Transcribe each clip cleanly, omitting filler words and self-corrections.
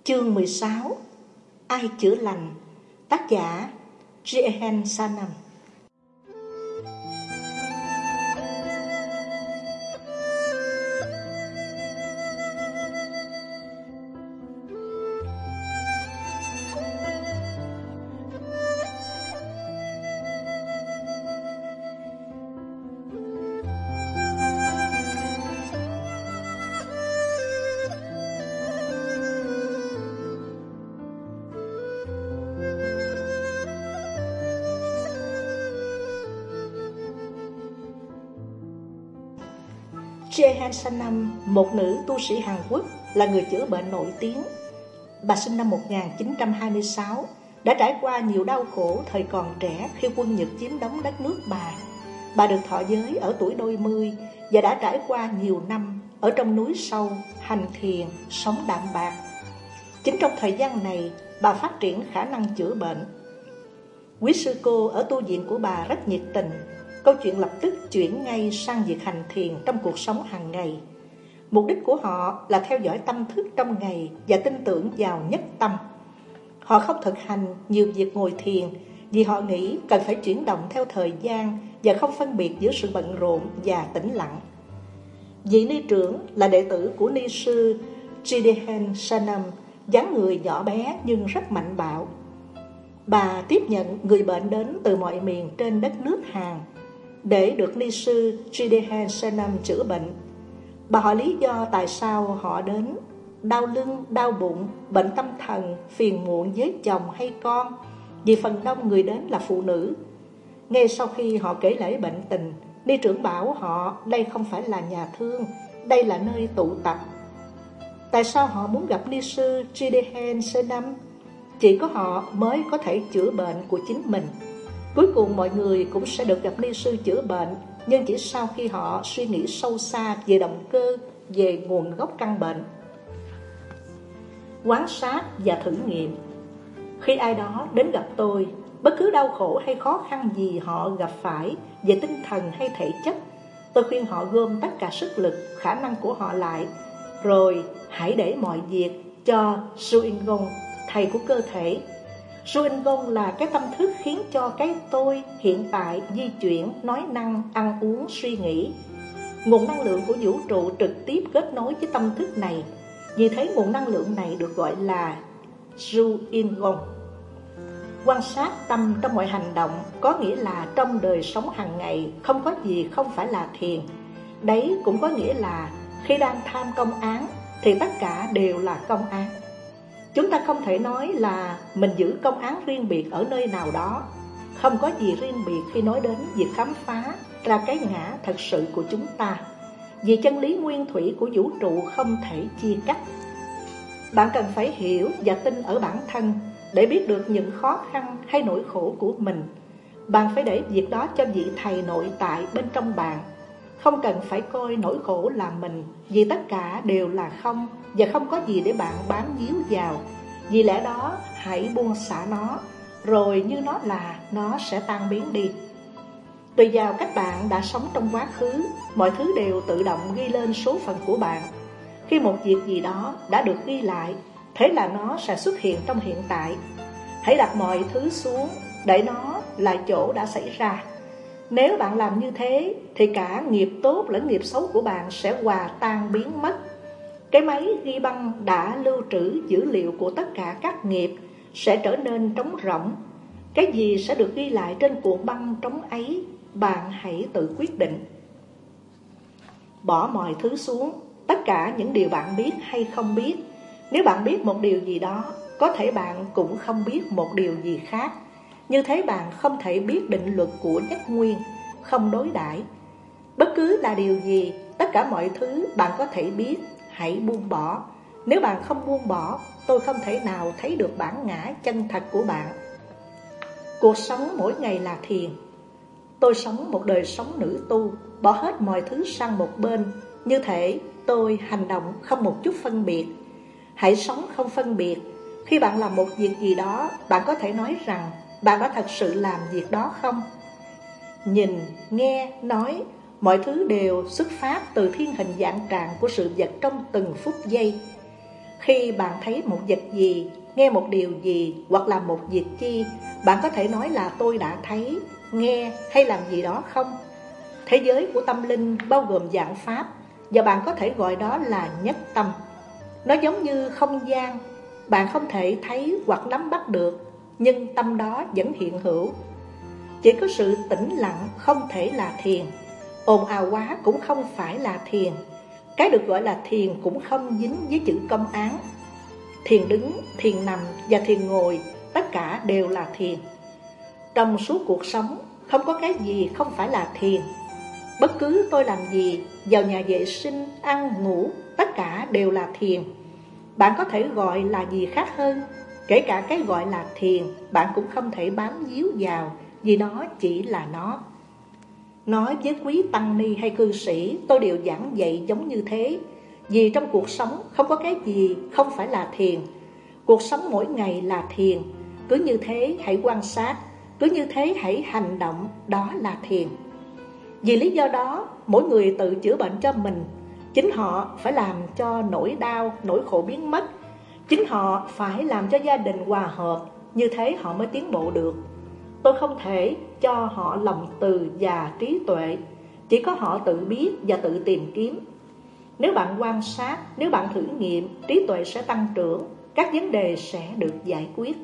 Chương 16. Ai chữa lành? Tác giả Jehan Sanam. Jehan Sanam, một nữ tu sĩ Hàn Quốc, là người chữa bệnh nổi tiếng. Bà sinh năm 1926, đã trải qua nhiều đau khổ thời còn trẻ khi quân Nhật chiếm đóng đất nước bà. Bà được thọ giới ở tuổi đôi mươi và đã trải qua nhiều năm ở trong núi sâu, hành thiền, sống đạm bạc. Chính trong thời gian này, bà phát triển khả năng chữa bệnh. Quý sư cô ở tu viện của bà rất nhiệt tình. Câu chuyện lập tức chuyển ngay sang việc hành thiền trong cuộc sống hàng ngày. Mục đích của họ là theo dõi tâm thức trong ngày và tin tưởng vào nhất tâm. Họ không thực hành nhiều việc ngồi thiền vì họ nghĩ cần phải chuyển động theo thời gian và không phân biệt giữa sự bận rộn và tĩnh lặng. Vị ni trưởng là đệ tử của ni sư Jehan Sanam, dáng người nhỏ bé nhưng rất mạnh bạo. Bà tiếp nhận người bệnh đến từ mọi miền trên đất nước Hàn để được ni sư Jehan Sanam chữa bệnh. Bà hỏi lý do tại sao họ đến: đau lưng, đau bụng, bệnh tâm thần, phiền muộn với chồng hay con, vì phần đông người đến là phụ nữ. Ngay sau khi họ kể lể bệnh tình, ni trưởng bảo họ đây không phải là nhà thương, đây là nơi tụ tập. Tại sao họ muốn gặp ni sư Jehan Sanam? Chỉ có họ mới có thể chữa bệnh của chính mình. Cuối cùng mọi người cũng sẽ được gặp ni sư chữa bệnh, nhưng chỉ sau khi họ suy nghĩ sâu xa về động cơ, về nguồn gốc căn bệnh. Quan sát và thử nghiệm. Khi ai đó đến gặp tôi, bất cứ đau khổ hay khó khăn gì họ gặp phải về tinh thần hay thể chất, tôi khuyên họ gom tất cả sức lực, khả năng của họ lại, rồi hãy để mọi việc cho Suingong, thầy của cơ thể. Suingong là cái tâm thức khiến cho cái tôi hiện tại di chuyển, nói năng, ăn uống, suy nghĩ. Nguồn năng lượng của vũ trụ trực tiếp kết nối với tâm thức này. Vì thế nguồn năng lượng này được gọi là Suingong. Quan sát tâm trong mọi hành động có nghĩa là trong đời sống hàng ngày không có gì không phải là thiền. Đấy cũng có nghĩa là khi đang tham công án thì tất cả đều là công án. Chúng ta không thể nói là mình giữ công án riêng biệt ở nơi nào đó. Không có gì riêng biệt khi nói đến việc khám phá ra cái ngã thật sự của chúng ta. Vì chân lý nguyên thủy của vũ trụ không thể chia cắt. Bạn cần phải hiểu và tin ở bản thân để biết được những khó khăn hay nỗi khổ của mình. Bạn phải để việc đó cho vị thầy nội tại bên trong bạn. Không cần phải coi nỗi khổ là mình, vì tất cả đều là không và không có gì để bạn bám víu vào. Vì lẽ đó hãy buông xả nó, rồi như nó là, nó sẽ tan biến đi. Tùy vào cách bạn đã sống trong quá khứ, mọi thứ đều tự động ghi lên số phận của bạn. Khi một việc gì đó đã được ghi lại, thế là nó sẽ xuất hiện trong hiện tại. Hãy đặt mọi thứ xuống, để nó là chỗ đã xảy ra. Nếu bạn làm như thế thì cả nghiệp tốt lẫn nghiệp xấu của bạn sẽ hòa tan biến mất. Cái máy ghi băng đã lưu trữ dữ liệu của tất cả các nghiệp sẽ trở nên trống rỗng. Cái gì sẽ được ghi lại trên cuộn băng trống ấy, bạn hãy tự quyết định. Bỏ mọi thứ xuống, tất cả những điều bạn biết hay không biết. Nếu bạn biết một điều gì đó, có thể bạn cũng không biết một điều gì khác. Như thế bạn không thể biết định luật của nhất nguyên, không đối đãi. Bất cứ là điều gì, tất cả mọi thứ bạn có thể biết, hãy buông bỏ. Nếu bạn không buông bỏ, tôi không thể nào thấy được bản ngã chân thật của bạn. Cuộc sống mỗi ngày là thiền. Tôi sống một đời sống nữ tu, bỏ hết mọi thứ sang một bên. Như thể tôi hành động không một chút phân biệt. Hãy sống không phân biệt. Khi bạn làm một việc gì đó, bạn có thể nói rằng bạn đã thật sự làm việc đó không? Nhìn, nghe, nói, mọi thứ đều xuất phát từ thiên hình dạng trạng của sự vật trong từng phút giây. Khi bạn thấy một vật gì, nghe một điều gì hoặc làm một việc chi, bạn có thể nói là tôi đã thấy, nghe hay làm gì đó không? Thế giới của tâm linh bao gồm vạn pháp, và bạn có thể gọi đó là nhất tâm. Nó giống như không gian, bạn không thể thấy hoặc nắm bắt được, nhưng tâm đó vẫn hiện hữu. Chỉ có sự tĩnh lặng không thể là thiền, ồn ào quá cũng không phải là thiền. Cái được gọi là thiền cũng không dính với chữ công án. Thiền đứng, thiền nằm và thiền ngồi, tất cả đều là thiền. Trong suốt cuộc sống, không có cái gì không phải là thiền. Bất cứ tôi làm gì, vào nhà vệ sinh, ăn, ngủ, tất cả đều là thiền. Bạn có thể gọi là gì khác hơn, kể cả cái gọi là thiền, bạn cũng không thể bám víu vào, vì nó chỉ là nó. Nói với quý tăng ni hay cư sĩ, tôi đều giảng dạy giống như thế. Vì trong cuộc sống không có cái gì không phải là thiền. Cuộc sống mỗi ngày là thiền. Cứ như thế hãy quan sát, cứ như thế hãy hành động, đó là thiền. Vì lý do đó, mỗi người tự chữa bệnh cho mình. Chính họ phải làm cho nỗi đau, nỗi khổ biến mất. Chính họ phải làm cho gia đình hòa hợp, như thế họ mới tiến bộ được. Tôi không thể cho họ lòng từ và trí tuệ, chỉ có họ tự biết và tự tìm kiếm. Nếu bạn quan sát, nếu bạn thử nghiệm, trí tuệ sẽ tăng trưởng, các vấn đề sẽ được giải quyết.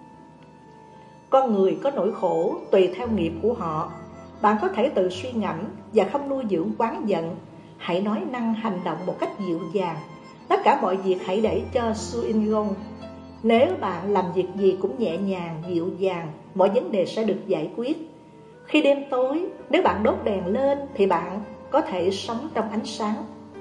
Con người có nỗi khổ tùy theo nghiệp của họ. Bạn có thể tự suy ngẫm và không nuôi dưỡng oán giận. Hãy nói năng hành động một cách dịu dàng. Tất cả mọi việc hãy để cho Su In Gong. Nếu bạn làm việc gì cũng nhẹ nhàng, dịu dàng, mọi vấn đề sẽ được giải quyết. Khi đêm tối, nếu bạn đốt đèn lên thì bạn có thể sống trong ánh sáng.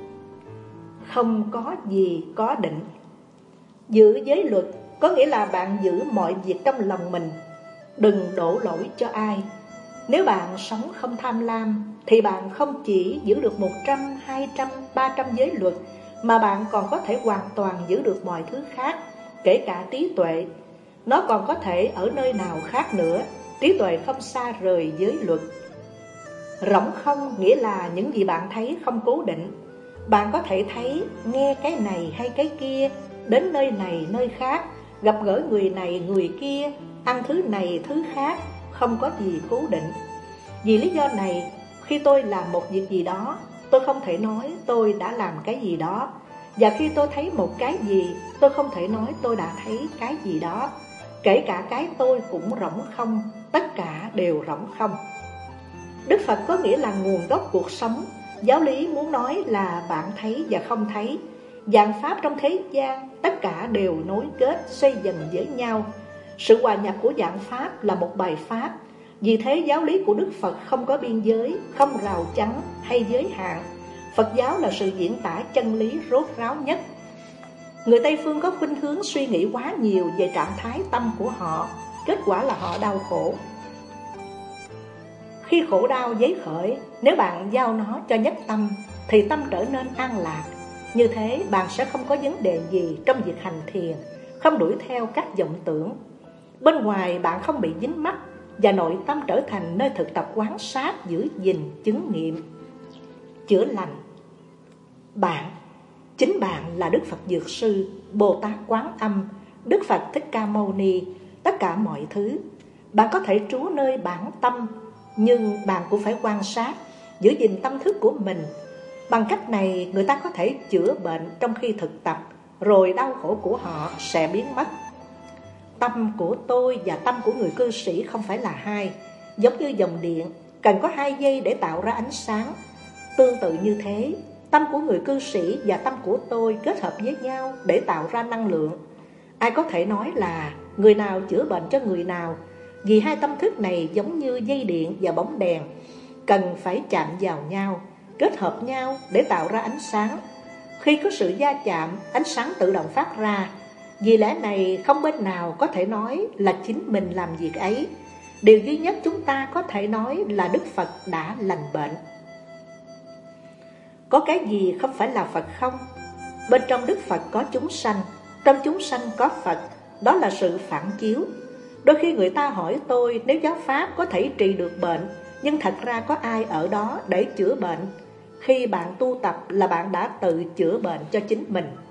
Không có gì có định. Giữ giới luật có nghĩa là bạn giữ mọi việc trong lòng mình, đừng đổ lỗi cho ai. Nếu bạn sống không tham lam thì bạn không chỉ giữ được 100, 200, 300 giới luật, mà bạn còn có thể hoàn toàn giữ được mọi thứ khác, kể cả trí tuệ. Nó còn có thể ở nơi nào khác nữa. Trí tuệ không xa rời giới luật. Rỗng không nghĩa là những gì bạn thấy không cố định. Bạn có thể thấy, nghe cái này hay cái kia, đến nơi này nơi khác, gặp gỡ người này người kia, ăn thứ này thứ khác, không có gì cố định. Vì lý do này, khi tôi làm một việc gì đó, tôi không thể nói tôi đã làm cái gì đó. Và khi tôi thấy một cái gì, tôi không thể nói tôi đã thấy cái gì đó. Kể cả cái tôi cũng rỗng không, tất cả đều rỗng không. Đức Phật có nghĩa là nguồn gốc cuộc sống. Giáo lý muốn nói là bạn thấy và không thấy. Vạn pháp trong thế gian, tất cả đều nối kết, xoay dần với nhau. Sự hòa nhập của vạn pháp là một bài pháp. Vì thế giáo lý của Đức Phật không có biên giới, không rào chắn hay giới hạn. Phật giáo là sự diễn tả chân lý rốt ráo nhất. Người Tây Phương có khuynh hướng suy nghĩ quá nhiều về trạng thái tâm của họ, kết quả là họ đau khổ. Khi khổ đau dấy khởi, nếu bạn giao nó cho nhất tâm, thì tâm trở nên an lạc. Như thế bạn sẽ không có vấn đề gì trong việc hành thiền, không đuổi theo các vọng tưởng. Bên ngoài bạn không bị dính mắc, và nội tâm trở thành nơi thực tập quan sát, giữ gìn, chứng nghiệm, chữa lành. Chính bạn là Đức Phật Dược Sư, Bồ Tát Quán Âm, Đức Phật Thích Ca Mâu Ni, tất cả mọi thứ. Bạn có thể trú nơi bản tâm, nhưng bạn cũng phải quan sát, giữ gìn tâm thức của mình. Bằng cách này, người ta có thể chữa bệnh trong khi thực tập, rồi đau khổ của họ sẽ biến mất. Tâm của tôi và tâm của người cư sĩ không phải là hai. Giống như dòng điện, cần có 2 dây để tạo ra ánh sáng. Tương tự như thế, tâm của người cư sĩ và tâm của tôi kết hợp với nhau để tạo ra năng lượng. Ai có thể nói là người nào chữa bệnh cho người nào, vì hai tâm thức này giống như dây điện và bóng đèn, cần phải chạm vào nhau, kết hợp nhau để tạo ra ánh sáng. Khi có sự va chạm, ánh sáng tự động phát ra. Vì lẽ này không bên nào có thể nói là chính mình làm việc ấy. Điều duy nhất chúng ta có thể nói là Đức Phật đã lành bệnh. Có cái gì không phải là Phật không? Bên trong Đức Phật có chúng sanh, trong chúng sanh có Phật. Đó là sự phản chiếu. Đôi khi người ta hỏi tôi nếu giáo pháp có thể trị được bệnh, nhưng thật ra có ai ở đó để chữa bệnh? Khi bạn tu tập là bạn đã tự chữa bệnh cho chính mình.